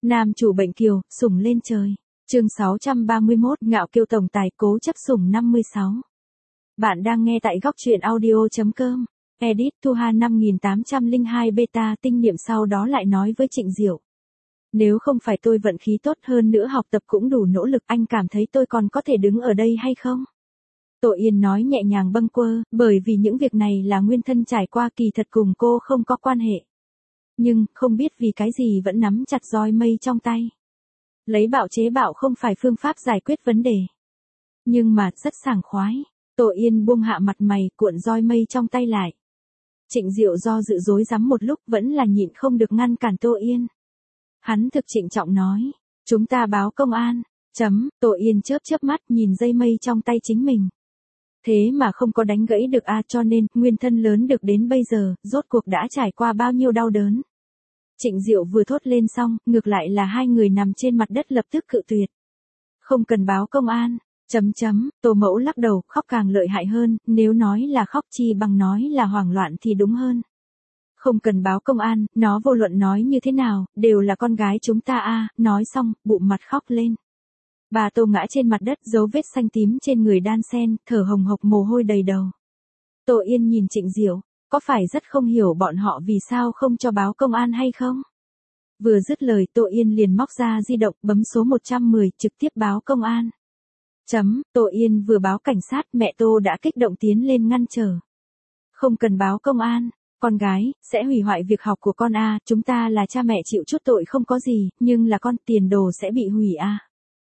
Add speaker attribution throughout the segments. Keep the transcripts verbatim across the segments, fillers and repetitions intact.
Speaker 1: Nam chủ bệnh kiều, sủng lên trời. Chương sáu trăm ba mươi mốt, ngạo kiều tổng tài cố chấp sủng năm mươi sáu. Bạn đang nghe tại góc truyện audio chấm com. Edit Thu Hà năm nghìn tám trăm lẻ hai beta tinh niệm sau đó lại nói với Trịnh Diệu. Nếu không phải tôi vận khí tốt hơn nữa học tập cũng đủ nỗ lực, anh cảm thấy tôi còn có thể đứng ở đây hay không? Tô Yên nói nhẹ nhàng bâng quơ, bởi vì những việc này là nguyên thân trải qua, kỳ thật cùng cô không có quan hệ. Nhưng, không biết vì cái gì vẫn nắm chặt roi mây trong tay. Lấy bạo chế bạo không phải phương pháp giải quyết vấn đề. Nhưng mà, rất sảng khoái. Tô Yên buông hạ mặt mày, cuộn roi mây trong tay lại. Trịnh Diệu do dự dối rắm một lúc vẫn là nhịn không được ngăn cản Tô Yên. Hắn thực trịnh trọng nói, chúng ta báo công an. Chấm, Tô Yên chớp chớp mắt nhìn dây mây trong tay chính mình. Thế mà không có đánh gãy được a, cho nên, nguyên thân lớn được đến bây giờ, rốt cuộc đã trải qua bao nhiêu đau đớn. Trịnh Diệu vừa thốt lên xong, ngược lại là hai người nằm trên mặt đất lập tức cự tuyệt. Không cần báo công an. Chấm chấm, Tô Mẫu lắc đầu, khóc càng lợi hại hơn, nếu nói là khóc chi bằng nói là hoảng loạn thì đúng hơn. Không cần báo công an, nó vô luận nói như thế nào, đều là con gái chúng ta a. Nói xong, bụng mặt khóc lên. Bà Tô ngã trên mặt đất, dấu vết xanh tím trên người đan sen, thở hồng hộc mồ hôi đầy đầu. Tô Yên nhìn Trịnh Diệu, có phải rất không hiểu bọn họ vì sao không cho báo công an hay không? Vừa dứt lời Tô Yên liền móc ra di động, bấm số một trăm mười, trực tiếp báo công an. Chấm, Tô Yên vừa báo cảnh sát, mẹ Tô đã kích động tiến lên ngăn trở. Không cần báo công an, con gái, sẽ hủy hoại việc học của con a, chúng ta là cha mẹ chịu chút tội không có gì, nhưng là con, tiền đồ sẽ bị hủy a.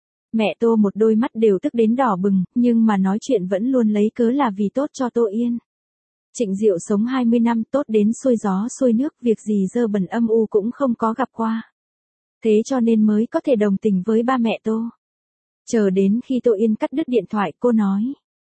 Speaker 1: Mẹ Tô một đôi mắt đều tức đến đỏ bừng, nhưng mà nói chuyện vẫn luôn lấy cớ là vì tốt cho Tô Yên. Trịnh Diệu sống hai mươi năm, tốt đến xuôi gió xuôi nước, việc gì dơ bẩn âm u cũng không có gặp qua. Thế cho nên mới có thể đồng tình với ba mẹ Tô. Chờ đến khi Tô Yên cắt đứt điện thoại, cô nói.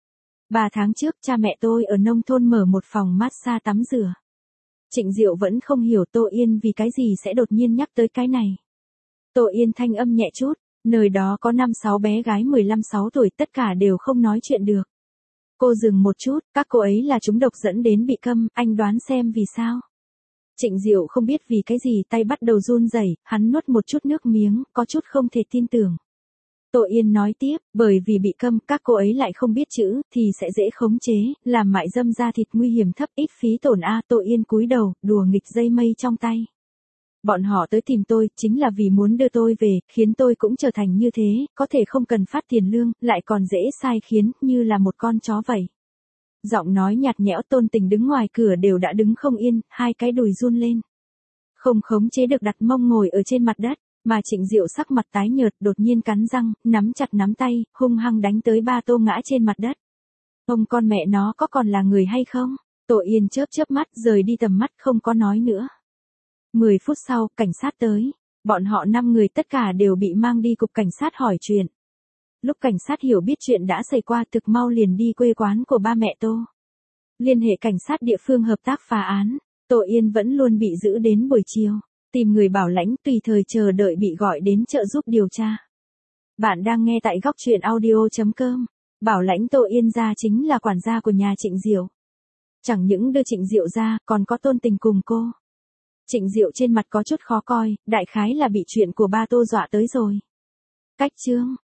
Speaker 1: Ba tháng trước, cha mẹ tôi ở nông thôn mở một phòng massage tắm rửa. Trịnh Diệu vẫn không hiểu Tô Yên vì cái gì sẽ đột nhiên nhắc tới cái này. Tô Yên thanh âm nhẹ chút, nơi đó có năm sáu bé gái mười lăm sáu tuổi, tất cả đều không nói chuyện được. Cô dừng một chút, các cô ấy là trúng độc dẫn đến bị câm, anh đoán xem vì sao. Trịnh Diệu không biết vì cái gì tay bắt đầu run rẩy, hắn nuốt một chút nước miếng, có chút không thể tin tưởng. Tô Yên nói tiếp, bởi vì bị câm, các cô ấy lại không biết chữ, thì sẽ dễ khống chế, làm mại dâm da thịt nguy hiểm thấp, ít phí tổn a. Tô Yên cúi đầu, đùa nghịch dây mây trong tay. Bọn họ tới tìm tôi, chính là vì muốn đưa tôi về, khiến tôi cũng trở thành như thế, có thể không cần phát tiền lương, lại còn dễ sai khiến, như là một con chó vậy. Giọng nói nhạt nhẽo, Tôn Tình đứng ngoài cửa đều đã đứng không yên, hai cái đùi run lên. Không khống chế được đặt mông ngồi ở trên mặt đất. Mà Trịnh Diệu sắc mặt tái nhợt, đột nhiên cắn răng, nắm chặt nắm tay, hung hăng đánh tới ba Tô ngã trên mặt đất. Ông con mẹ nó có còn là người hay không? Tô Yên chớp chớp mắt, rời đi tầm mắt, không có nói nữa. Mười phút sau, cảnh sát tới. Bọn họ năm người tất cả đều bị mang đi cục cảnh sát hỏi chuyện. Lúc cảnh sát hiểu biết chuyện đã xảy qua, thực mau liền đi quê quán của ba mẹ Tô. Liên hệ cảnh sát địa phương hợp tác phá án. Tô Yên vẫn luôn bị giữ đến buổi chiều. Tìm người bảo lãnh, tùy thời chờ đợi bị gọi đến trợ giúp điều tra. Bạn đang nghe tại góc truyện audio chấm com. Bảo lãnh Tô Yên ra chính là quản gia của nhà Trịnh Diệu. Chẳng những đưa Trịnh Diệu ra, còn có Tôn Tình cùng cô. Trịnh Diệu trên mặt có chút khó coi, đại khái là bị chuyện của ba Tô dọa tới rồi. Cách chương,